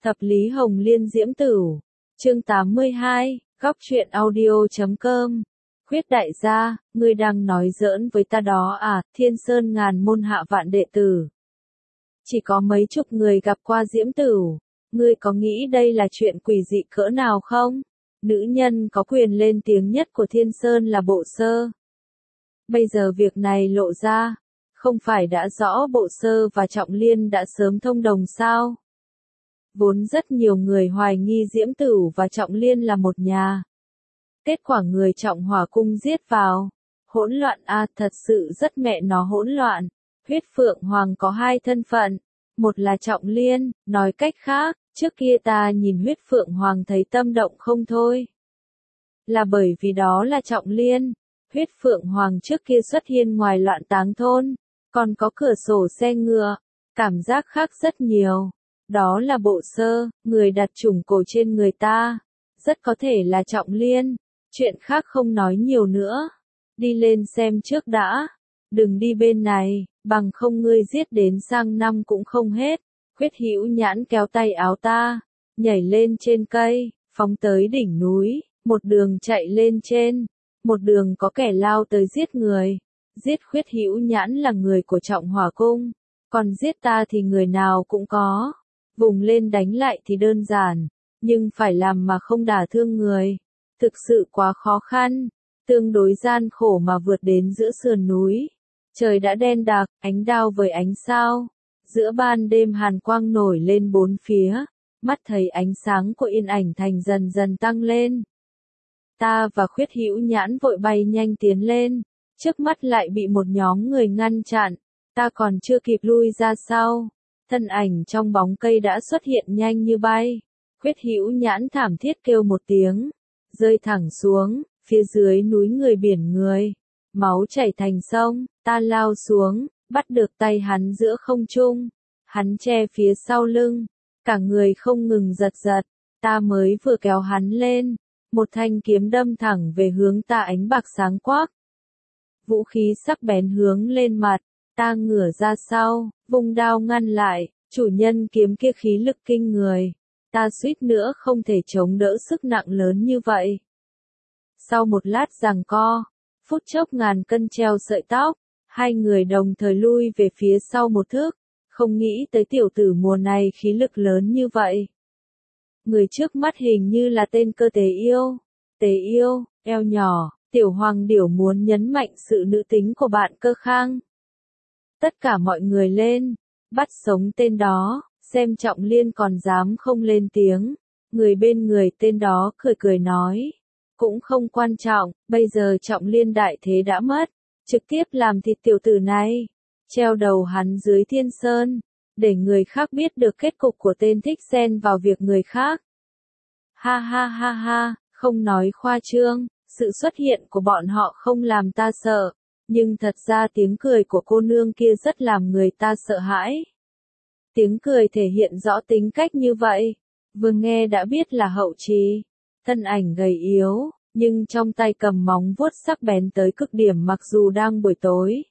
Thập lý Hồng Liên Diễm Tửu. Chương 82, góc truyện audio.com. Khuyết đại gia, ngươi đang nói giỡn với ta đó à? Thiên Sơn ngàn môn hạ vạn đệ tử, chỉ có mấy chục người gặp qua Diễm Tửu, ngươi có nghĩ đây là chuyện quỷ dị cỡ nào không? Nữ nhân có quyền lên tiếng nhất của Thiên Sơn là Bộ Sơ. Bây giờ việc này lộ ra, không phải đã rõ Bộ Sơ và Trọng Liên đã sớm thông đồng sao? Vốn rất nhiều người hoài nghi Diễm Tửu và Trọng Liên là một nhà. Kết quả người Trọng Hỏa Cung giết vào. Hỗn loạn à, thật sự rất mẹ nó hỗn loạn. Huyết Phượng Hoàng có hai thân phận. Một là Trọng Liên, nói cách khác, trước kia ta nhìn Huyết Phượng Hoàng thấy tâm động không thôi. Là bởi vì đó là Trọng Liên. Huyết Phượng Hoàng trước kia xuất hiện ngoài loạn táng thôn, còn có cửa sổ xe ngựa, cảm giác khác rất nhiều. Đó là Bộ Sơ, người đặt trùng cổ trên người ta. Rất có thể là Trọng Liên. Chuyện khác không nói nhiều nữa. Đi lên xem trước đã. Đừng đi bên này, bằng không ngươi giết đến sang năm cũng không hết. Khuyết Hữu Nhãn kéo tay áo ta, nhảy lên trên cây, phóng tới đỉnh núi, một đường chạy lên trên. Một đường có kẻ lao tới giết người. Giết Khuyết Hữu Nhãn là người của Trọng Hỏa Cung, còn giết ta thì người nào cũng có. Vùng lên đánh lại thì đơn giản, nhưng phải làm mà không đả thương người, thực sự quá khó khăn, tương đối gian khổ mà vượt đến giữa sườn núi. Trời đã đen đặc, ánh đao với ánh sao, giữa ban đêm hàn quang nổi lên bốn phía, mắt thấy ánh sáng của Yên Ảnh Thành dần dần tăng lên. Ta và Khuyết Hữu Nhãn vội bay nhanh tiến lên, trước mắt lại bị một nhóm người ngăn chặn, ta còn chưa kịp lui ra sau. Thân ảnh trong bóng cây đã xuất hiện nhanh như bay. Khuyết Hữu Nhãn thảm thiết kêu một tiếng, rơi thẳng xuống, phía dưới núi người biển người. Máu chảy thành sông, ta lao xuống, bắt được tay hắn giữa không trung. Hắn che phía sau lưng, cả người không ngừng giật giật. Ta mới vừa kéo hắn lên, một thanh kiếm đâm thẳng về hướng ta ánh bạc sáng quắc. Vũ khí sắc bén hướng lên mặt. Ta ngửa ra sau, vung đao ngăn lại, chủ nhân kiếm kia khí lực kinh người. Ta suýt nữa không thể chống đỡ sức nặng lớn như vậy. Sau một lát giằng co, phút chốc ngàn cân treo sợi tóc, hai người đồng thời lui về phía sau một thước, không nghĩ tới tiểu tử mùa này khí lực lớn như vậy. Người trước mắt hình như là tên cơ Tế Yêu. Tế Yêu, eo nhỏ, tiểu hoàng điểu muốn nhấn mạnh sự nữ tính của bạn Cơ Khang. Tất cả mọi người lên, bắt sống tên đó, xem Trọng Liên còn dám không lên tiếng. Người bên người tên đó cười cười nói, cũng không quan trọng, bây giờ Trọng Liên đại thế đã mất, trực tiếp làm thịt tiểu tử này, treo đầu hắn dưới Thiên Sơn, để người khác biết được kết cục của tên thích xen vào việc người khác. Ha ha ha ha, không nói khoa trương, sự xuất hiện của bọn họ không làm ta sợ. Nhưng thật ra tiếng cười của cô nương kia rất làm người ta sợ hãi. Tiếng cười thể hiện rõ tính cách như vậy. Vừa nghe đã biết là Hậu Trì. Thân ảnh gầy yếu, nhưng trong tay cầm móng vuốt sắc bén tới cực điểm mặc dù đang buổi tối.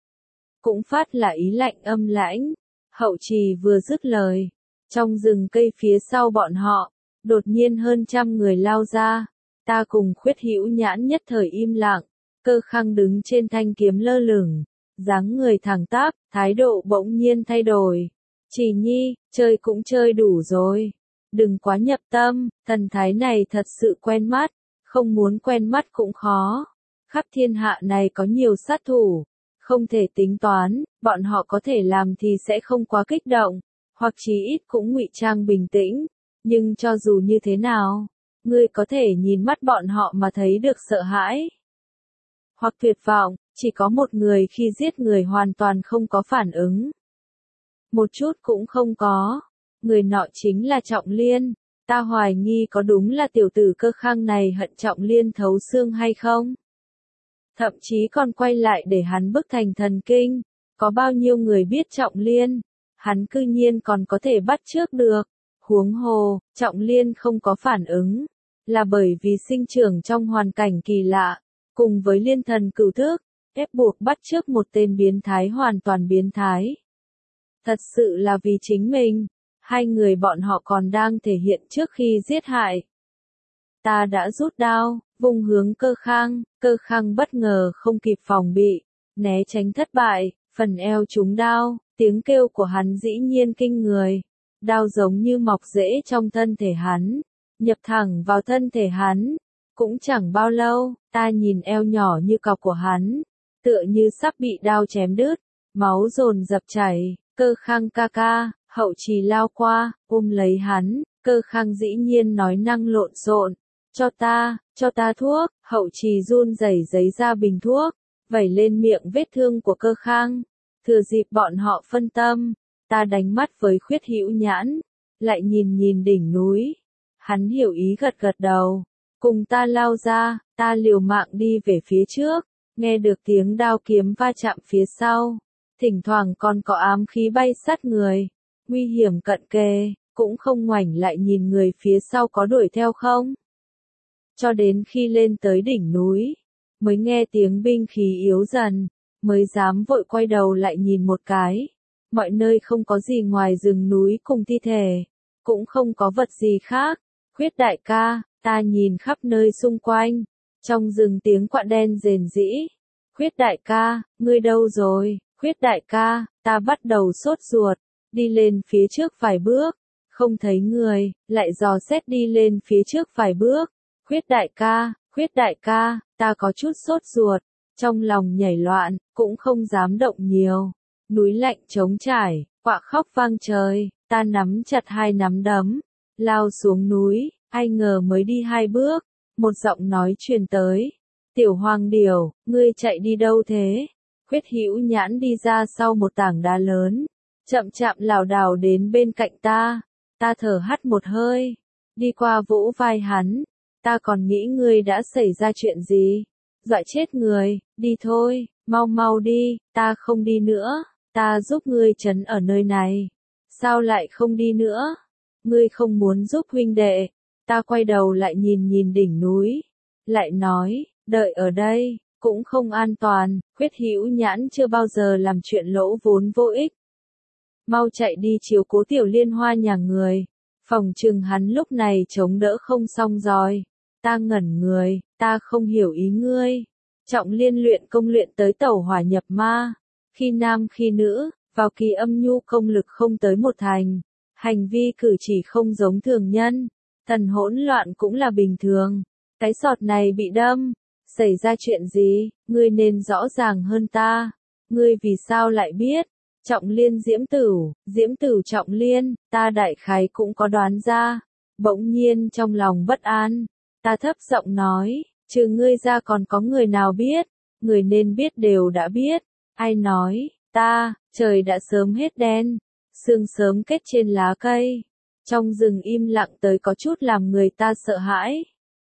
Cũng phát là ý lạnh âm lãnh. Hậu Trì vừa dứt lời. Trong rừng cây phía sau bọn họ, đột nhiên hơn 100 người lao ra. Ta cùng Khuyết Hữu Nhãn nhất thời im lặng. Cơ Khang đứng trên thanh kiếm lơ lửng, dáng người thẳng tắp, thái độ bỗng nhiên thay đổi. Trì Nhi, chơi cũng chơi đủ rồi. Đừng quá nhập tâm, thần thái này thật sự quen mắt, không muốn quen mắt cũng khó. Khắp thiên hạ này có nhiều sát thủ, không thể tính toán, bọn họ có thể làm thì sẽ không quá kích động, hoặc chí ít cũng ngụy trang bình tĩnh. Nhưng cho dù như thế nào, ngươi có thể nhìn mắt bọn họ mà thấy được sợ hãi. Hoặc tuyệt vọng, chỉ có một người khi giết người hoàn toàn không có phản ứng. Một chút cũng không có. Người nọ chính là Trọng Liên. Ta hoài nghi có đúng là tiểu tử Cơ Khang này hận Trọng Liên thấu xương hay không? Thậm chí còn quay lại để hắn bức thành thần kinh. Có bao nhiêu người biết Trọng Liên, hắn cư nhiên còn có thể bắt chước được. Huống hồ, Trọng Liên không có phản ứng, là bởi vì sinh trưởng trong hoàn cảnh kỳ lạ. Cùng với liên thần cửu thức, ép buộc bắt chước một tên biến thái hoàn toàn biến thái. Thật sự là vì chính mình, Hai người bọn họ còn đang thể hiện trước khi giết hại. Ta đã rút đao, vung hướng Cơ Khang bất ngờ không kịp phòng bị, né tránh thất bại, phần eo trúng đao, tiếng kêu của hắn dĩ nhiên kinh người. Đao giống như mọc rễ trong thân thể hắn, nhập thẳng vào thân thể hắn. Cũng chẳng bao lâu, ta nhìn eo nhỏ như cọc của hắn, tựa như sắp bị đao chém đứt, máu dồn dập chảy. Cơ Khang ca ca, Hậu Trì lao qua, ôm lấy hắn, Cơ Khang dĩ nhiên nói năng lộn xộn, cho ta thuốc. Hậu Trì run rẩy giấy ra bình thuốc, vẩy lên miệng vết thương của Cơ Khang. Thừa dịp bọn họ phân tâm, ta đánh mắt với Khuyết Hữu Nhãn, lại nhìn đỉnh núi. Hắn hiểu ý gật gật đầu, cùng ta lao ra. Ta liều mạng đi về phía trước, nghe được tiếng đao kiếm va chạm phía sau, thỉnh thoảng còn có ám khí bay sát người, nguy hiểm cận kề, cũng không ngoảnh lại nhìn người phía sau có đuổi theo không. Cho đến khi lên tới đỉnh núi, mới nghe tiếng binh khí yếu dần, mới dám vội quay đầu lại nhìn một cái. Mọi nơi không có gì ngoài rừng núi cùng thi thể, cũng không có vật gì khác. Khuyết đại ca, ta nhìn khắp nơi xung quanh, trong rừng tiếng quạ đen rền rĩ. Khuyết đại ca, ngươi đâu rồi? Khuyết đại ca, ta bắt đầu sốt ruột, đi lên phía trước vài bước, không thấy người, lại dò xét đi lên phía trước vài bước. Khuyết đại ca, ta có chút sốt ruột, trong lòng nhảy loạn, cũng không dám động nhiều. Núi lạnh trống trải, quạ khóc vang trời, ta nắm chặt hai nắm đấm, lao xuống núi. Ai ngờ mới đi hai bước, một giọng nói truyền tới. Tiểu Hoàng Điểu, ngươi chạy đi đâu thế? Khuyết Hữu Nhãn đi ra sau một tảng đá lớn, chậm chạm lảo đảo đến bên cạnh ta. Ta thở hắt một hơi, đi qua vỗ vai hắn. Ta còn nghĩ ngươi đã xảy ra chuyện gì? Dọa chết người, đi thôi, mau đi, ta không đi nữa, ta giúp ngươi trấn ở nơi này. Sao lại không đi nữa? Ngươi không muốn giúp huynh đệ. Ta quay đầu lại nhìn đỉnh núi, lại nói, đợi ở đây, cũng không an toàn. Khuyết Hữu Nhãn chưa bao giờ làm chuyện lỗ vốn vô ích. Mau chạy đi chiếu cố Tiểu Liên Hoa nhà người. Phòng trừng hắn lúc này chống đỡ không xong rồi. Ta ngẩn người, ta không hiểu ý ngươi. Trọng Liên luyện công luyện tới tẩu hỏa nhập ma, khi nam khi nữ, vào kỳ âm nhu công lực không tới một thành, hành vi cử chỉ không giống thường nhân. Thần hỗn loạn cũng là bình thường. Cái sọt này bị đâm, xảy ra chuyện gì, ngươi nên rõ ràng hơn ta. Ngươi vì sao lại biết? Trọng Liên Diễm Tửu Trọng Liên, ta đại khái cũng có đoán ra. Bỗng nhiên trong lòng bất an, ta thấp giọng nói, trừ ngươi ra còn có người nào biết? Người nên biết đều đã biết. Ai nói? Ta, trời đã sớm hết đen, sương sớm kết trên lá cây. Trong rừng im lặng tới có chút làm người ta sợ hãi.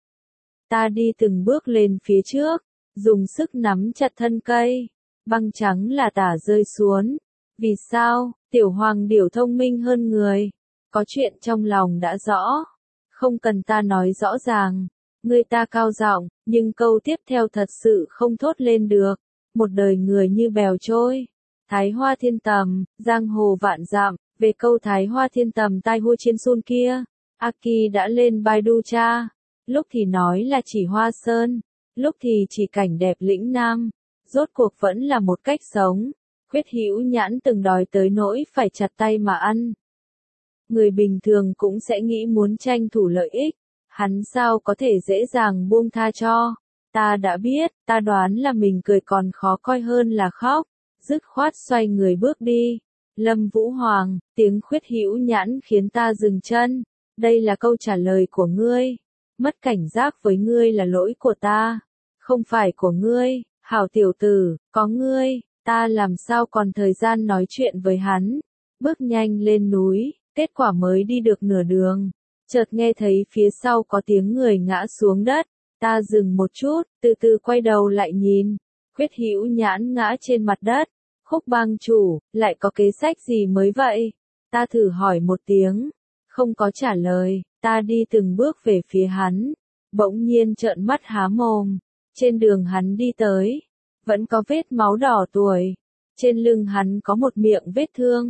Ta đi từng bước lên phía trước, dùng sức nắm chặt thân cây. Băng trắng là tả rơi xuống. Vì sao? Tiểu Hoàng Điểu thông minh hơn người. Có chuyện trong lòng đã rõ. Không cần ta nói rõ ràng. Người ta cao giọng, nhưng câu tiếp theo thật sự không thốt lên được. Một đời người như bèo trôi. Thái Hoa Thiên Tầm, giang hồ vạn dặm. Về câu Thái Hoa Thiên Tầm tai hua trên xuân kia, Aki đã lên Baidu tra. Lúc thì nói là chỉ Hoa Sơn, lúc thì chỉ cảnh đẹp lĩnh Nam. Rốt cuộc vẫn là một cách sống. Khuyết Hữu Nhãn từng đòi tới nỗi phải chặt tay mà ăn. Người bình thường cũng sẽ nghĩ muốn tranh thủ lợi ích. Hắn sao có thể dễ dàng buông tha cho. Ta đã biết, ta đoán là mình cười còn khó coi hơn là khóc. Dứt khoát xoay người bước đi. Lâm Vũ Hoàng, tiếng Khuyết Hữu Nhãn khiến ta dừng chân. Đây là câu trả lời của ngươi. Mất cảnh giác với ngươi là lỗi của ta, không phải của ngươi. Hảo tiểu tử, có ngươi, ta làm sao còn thời gian nói chuyện với hắn. Bước nhanh lên núi, kết quả mới đi được nửa đường, chợt nghe thấy phía sau có tiếng người ngã xuống đất. Ta dừng một chút, từ từ quay đầu lại nhìn. Khuyết Hữu Nhãn ngã trên mặt đất. Khúc bang chủ, lại có kế sách gì mới vậy? Ta thử hỏi một tiếng, không có trả lời. Ta đi từng bước về phía hắn, bỗng nhiên trợn mắt há mồm. Trên đường hắn đi tới, vẫn có vết máu đỏ tuổi. Trên lưng hắn có một miệng vết thương,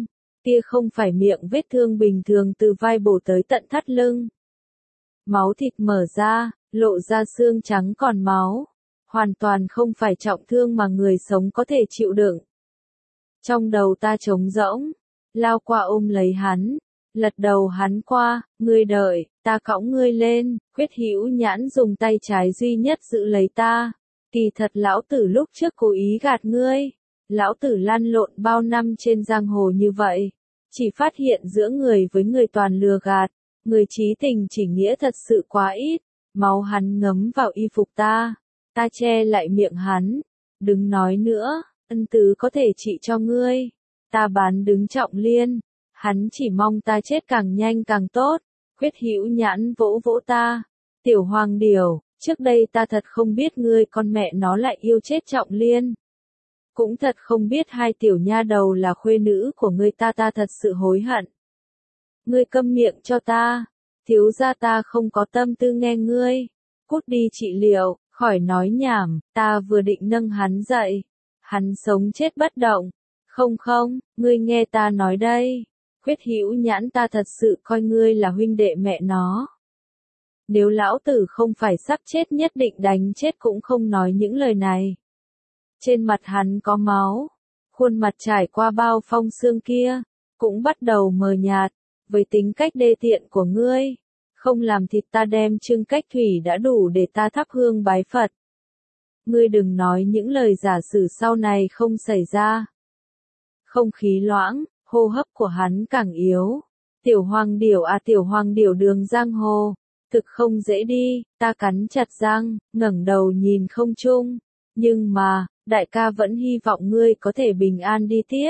Kia không phải miệng vết thương bình thường từ vai bổ tới tận thắt lưng. Máu thịt mở ra, lộ ra xương trắng còn máu. Hoàn toàn không phải trọng thương mà người sống có thể chịu đựng. Trong đầu ta trống rỗng, lao qua ôm lấy hắn, lật đầu hắn qua, ngươi đợi, ta cõng ngươi lên, Khuyết Hữu Nhãn dùng tay trái duy nhất giữ lấy ta. Kỳ thật lão tử lúc trước cố ý gạt ngươi, lão tử lăn lộn bao năm trên giang hồ như vậy, chỉ phát hiện giữa người với người toàn lừa gạt, người trí tình chỉ nghĩa thật sự quá ít, máu hắn ngấm vào y phục ta che lại miệng hắn, đừng nói nữa, ân tứ có thể trị cho ngươi, ta bán đứng Trọng Liên, hắn chỉ mong ta chết càng nhanh càng tốt, Khuyết Hữu Nhãn vỗ vỗ ta, tiểu hoàng điểu, trước đây ta thật không biết ngươi con mẹ nó lại yêu chết Trọng Liên. Cũng thật không biết hai tiểu nha đầu là khuê nữ của ngươi ta thật sự hối hận. Ngươi câm miệng cho ta, thiếu gia ta không có tâm tư nghe ngươi, cút đi trị liệu, khỏi nói nhảm, ta vừa định nâng hắn dậy, hắn sống chết bất động, không, ngươi nghe ta nói đây, Khuyết Hữu Nhãn ta thật sự coi ngươi là huynh đệ mẹ nó. Nếu lão tử không phải sắp chết nhất định đánh chết cũng không nói những lời này. Trên mặt hắn có máu, khuôn mặt trải qua bao phong sương kia, cũng bắt đầu mờ nhạt, với tính cách đê tiện của ngươi, không làm thịt ta đem Trưng Cách Thủy đã đủ để ta thắp hương bái Phật. Ngươi đừng nói những lời giả sử sau này không xảy ra. Không khí loãng, hô hấp của hắn càng yếu. Tiểu hoàng điểu à, tiểu hoàng điểu đường giang hồ, thực không dễ đi, ta cắn chặt răng, ngẩng đầu nhìn không trung. Nhưng mà, đại ca vẫn hy vọng ngươi có thể bình an đi tiếp.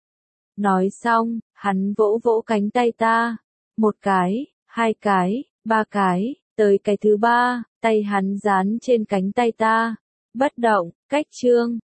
Nói xong, hắn vỗ vỗ cánh tay ta. Một cái, hai cái, ba cái, tới cái thứ ba, tay hắn dán trên cánh tay ta. Bất động, cách chương.